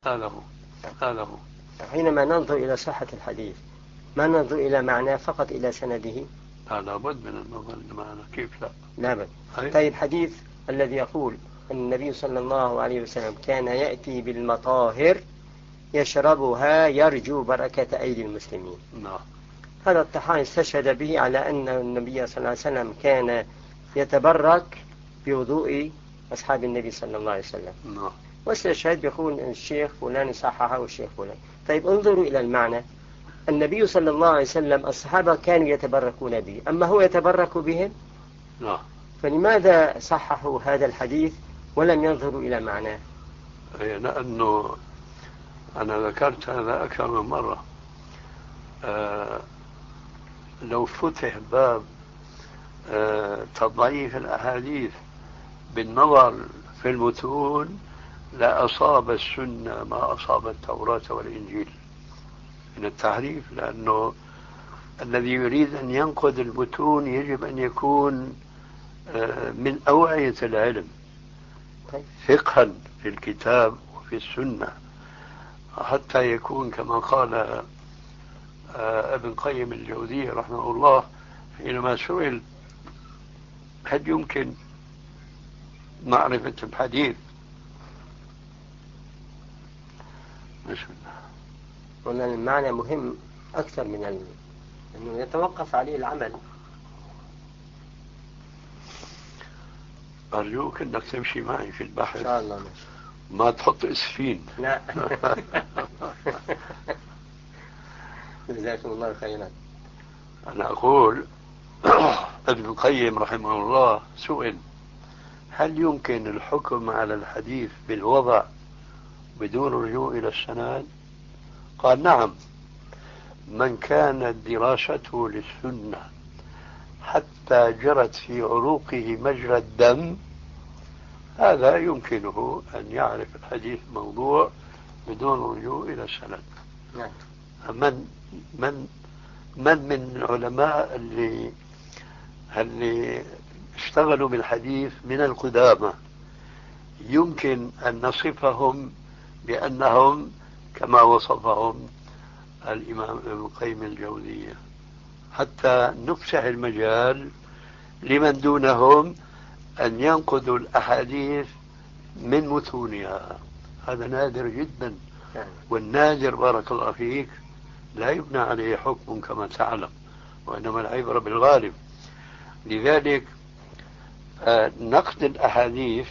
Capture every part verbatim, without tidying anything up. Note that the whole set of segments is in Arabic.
هذا هو هذا هو. حينما ننظر إلى صحة الحديث ما ننظر إلى معناه فقط إلى سنده. لا لابد من النظر إلى معنى، كيف لا؟ لابد. أي. طيب الحديث الذي يقول أن النبي صلى الله عليه وسلم كان يأتي بالمطاهر يشربها يرجو بركة أيدي المسلمين. نعم. هذا الطحان استشهد به على أن النبي صلى الله عليه وسلم كان يتبرك بوضوء أصحاب النبي صلى الله عليه وسلم. نعم. واستشهد بيقول الشيخ فلان صححه والشيخ فلان. طيب انظروا إلى المعنى. النبي صلى الله عليه وسلم الصحابة كانوا يتبركون به، أما هو يتبرك بهم؟ نعم. فلماذا صححوا هذا الحديث ولم ينظروا إلى معناه؟ لأنه أنا ذكرت هذا أكثر من مرة. آه لو فتح باب آه تضعيف الأحاديث بالنظر في المتون لأصاب السنة ما أصاب التوراة والإنجيل من التحريف، لأنه الذي يريد أن ينقد المتون يجب أن يكون آه من أوعية العلم فقها في الكتاب وفي السنة، حتى يكون كما قال ابن قيم الجوزية رحمه الله حينما سئل هل يمكن معرفة الحديث. بسم الله. وأن المعنى مهم أكثر من ال... أنه يتوقف عليه العمل. أرجوك أنك تمشي معي في البحث إن شاء الله. ماشي. ما تحط اسفين. لا. جزاكم الله خيرا. أنا أقول ابن القيم رحمه الله سئل هل يمكن الحكم على الحديث بالوضع بدون رجوع إلى السند؟ قال نعم، من كانت دراسته للسنة حتى جرت في عروقه مجرى الدم هذا يمكنه أن يعرف الحديث موضوع بدون رجوع إلى السند. نعم. من من من من العلماء اللي اللي اشتغلوا بالحديث من القدامى يمكن أن نصفهم بأنهم كما وصفهم الإمام ابن القيم الجوزية، حتى نفتح المجال لمن دونهم أن ينقذوا الأحاديث من متونها. هذا نادر جدا، والنادر بارك الله فيك لا يبنى عليه حكم كما تعلم، وإنما العبرة بالغالب. لذلك نقد الأحاديث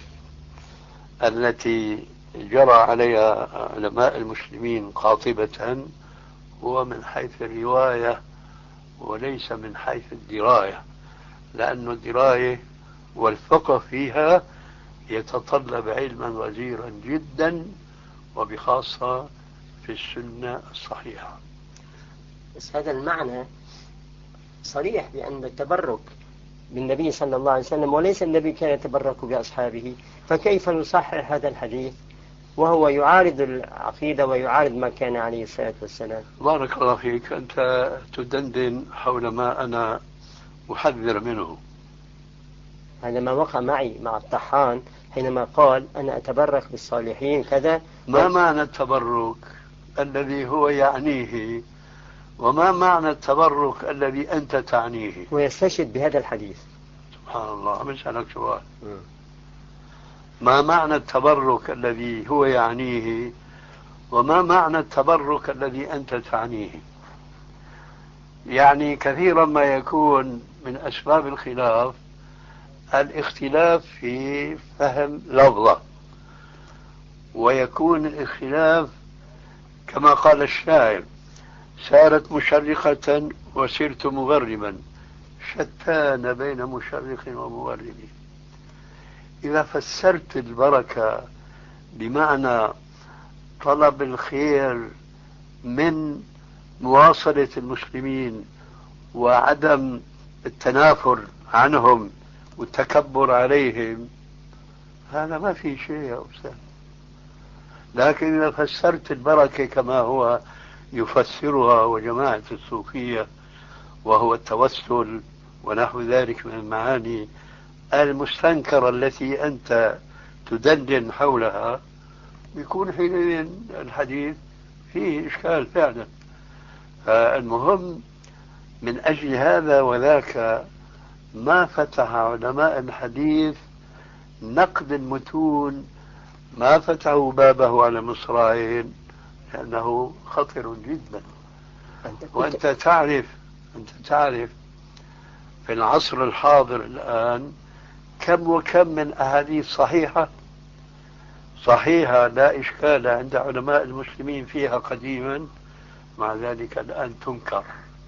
التي جرى عليها علماء المسلمين قاطبة هو من حيث الرواية وليس من حيث الدراية، لأن الدراية والفقه فيها يتطلب علما غزيرا جدا وبخاصة في السنة الصحيحة. بس هذا المعنى صريح بأن التبرك بالنبي صلى الله عليه وسلم وليس النبي كان يتبرك بأصحابه، فكيف نصحح هذا الحديث وهو يعارض العقيدة ويعارض ما كان عليه الصلاة والسلام؟ بارك الله فيك، أنت تدندن حول ما أنا أحذر منه. هذا ما وقع معي مع الطحان حينما قال أنا أتبرك بالصالحين كذا. ما معنى التبرك الذي هو يعنيه وما معنى التبرك الذي أنت تعنيه؟ ويستشهد بهذا الحديث. سبحان الله. عم أسألك سؤال، ما معنى التبرك الذي هو يعنيه وما معنى التبرك الذي أنت تعنيه؟ يعني كثيرا ما يكون من أسباب الخلاف الاختلاف في فهم لفظة، ويكون الاختلاف كما قال الشاعر سارت مشرقة وسرت مغربا شتان بين مشرق ومغرب. إذا فسرت البركة بمعنى طلب الخير من مواصلة المسلمين وعدم التنافر عنهم والتكبر عليهم، هذا ما في شيء يا أستاذ. لكن إذا فسرت البركة كما هو يفسرها وجماعة الصوفية وهو التوسل ونحو ذلك من المعاني المستنكرة التي أنت تدندن حولها، بيكون حينئذ الحديث فيه إشكال فعلا. فالمهم من أجل هذا وذاك ما فتح علماء الحديث نقد المتون، ما فتحوا بابه على مصراعين، لأنه خطر جدا. وأنت تعرف أنت تعرف في العصر الحاضر الآن كم وكم من أحاديث صحيحة صحيحة لا إشكال عند علماء المسلمين فيها قديما، مع ذلك الآن تنكر.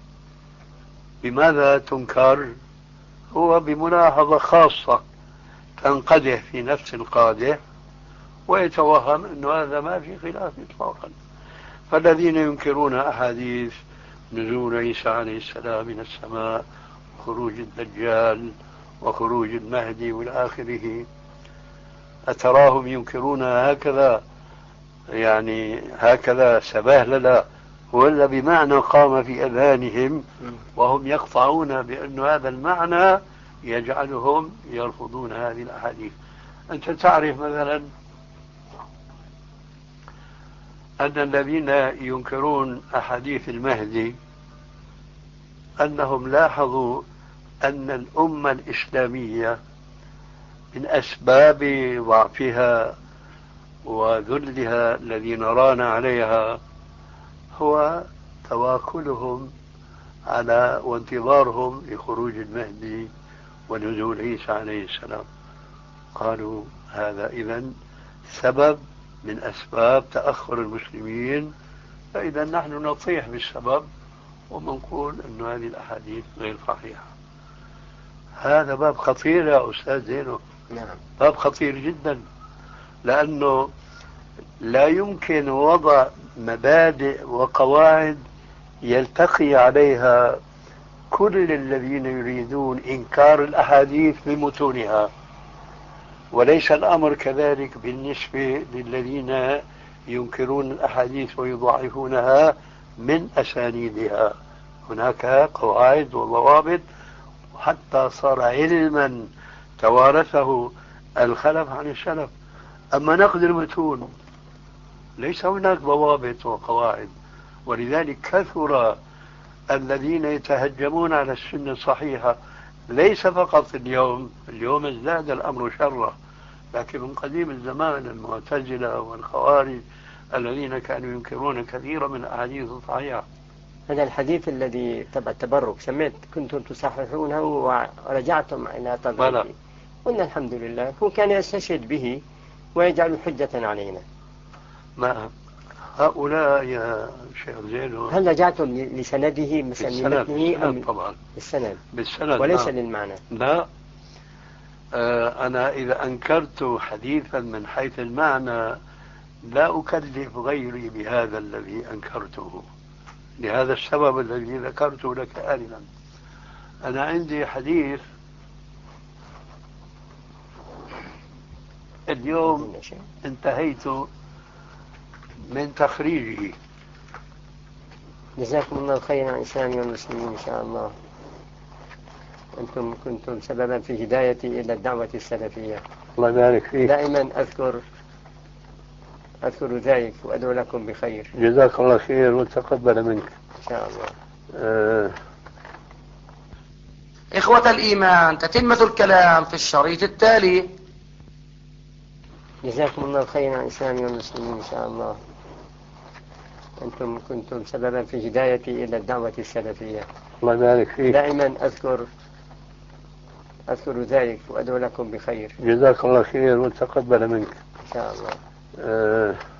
بماذا تنكر؟ هو بملاحظة خاصة تنقدح في نفس القادح ويتوهم أن هذا ما في خلاف إطلاقا. فالذين ينكرون أحاديث نزول عيسى عليه السلام من السماء، خروج الدجال وخروج المهدي والآخره، أتراهم ينكرون هكذا يعني هكذا سباهللا، ولا بمعنى قام في أذهانهم وهم يقطعون بأن هذا المعنى يجعلهم يرفضون هذه الأحاديث. أنت تعرف مثلا أن الذين ينكرون أحاديث المهدي أنهم لاحظوا أن الأمة الإسلامية من أسباب ضعفها وذلها الذي نرانا عليها هو تواكلهم على وانتظارهم لخروج المهدي ونزول عيسى عليه السلام. قالوا هذا إذن سبب من أسباب تأخر المسلمين، فإذا نحن نطيح بالسبب ونقول أن هذه الأحاديث غير صحيحة. هذا باب خطير يا أستاذ زينو. نعم. باب خطير جدا، لأنه لا يمكن وضع مبادئ وقواعد يلتقي عليها كل الذين يريدون إنكار الأحاديث بمتونها، وليس الأمر كذلك بالنسبة للذين ينكرون الأحاديث ويضعفونها من أسانيدها. هناك قواعد وضوابط، حتى صار علما توارثه الخلف عن السلف. أما نقد المتون ليس هناك ضوابط وقواعد، ولذلك كثر الذين يتهجمون على السنة الصحيحة، ليس فقط اليوم، اليوم ازداد الأمر شرا، لكن من قديم الزمان المعتزلة والخوارج الذين كانوا ينكرون كثيرا من الأحاديث الصحيحة. هذا الحديث الذي تبع التبرك سمعت كنتم تصححونه ورجعتم إلى تضعيفه، قلنا الحمد لله. هو كان يستشهد به ويجعل حجة علينا. ما هؤلاء يا شيخ زينو، هل رجعتم لسنده بالسند طبعا بالسند بالسند وليس لا. للمعنى لا. آه أنا إذا أنكرت حديثا من حيث المعنى لا أكلف غيري بهذا الذي أنكرته، لهذا السبب الذي ذكرته لك آنفا. أنا عندي حديث اليوم انتهيت من تخريجه. جزاكم الله خيرا عن الإسلام والمسلمين إن شاء الله. أنتم كنتم سببا في هدايتي إلى الدعوة السلفية. الله يبارك فيك. دائما أذكر أذكر ذلك وأدعو لكم بخير. جزاك الله خير وتقبل منك إن شاء الله. آه. إخوة الإيمان، تتمة الكلام في الشريط التالي. جزاكم الله خيرا عن الإسلام والمسلمين إن شاء الله. أنتم كنتم سببا في هدايتي إلى الدعوة السلفية. الله يبارك فيك. دائما أذكر أذكر ذلك وأدعو لكم بخير. جزاك الله خير وتقبل منك إن شاء الله. آه.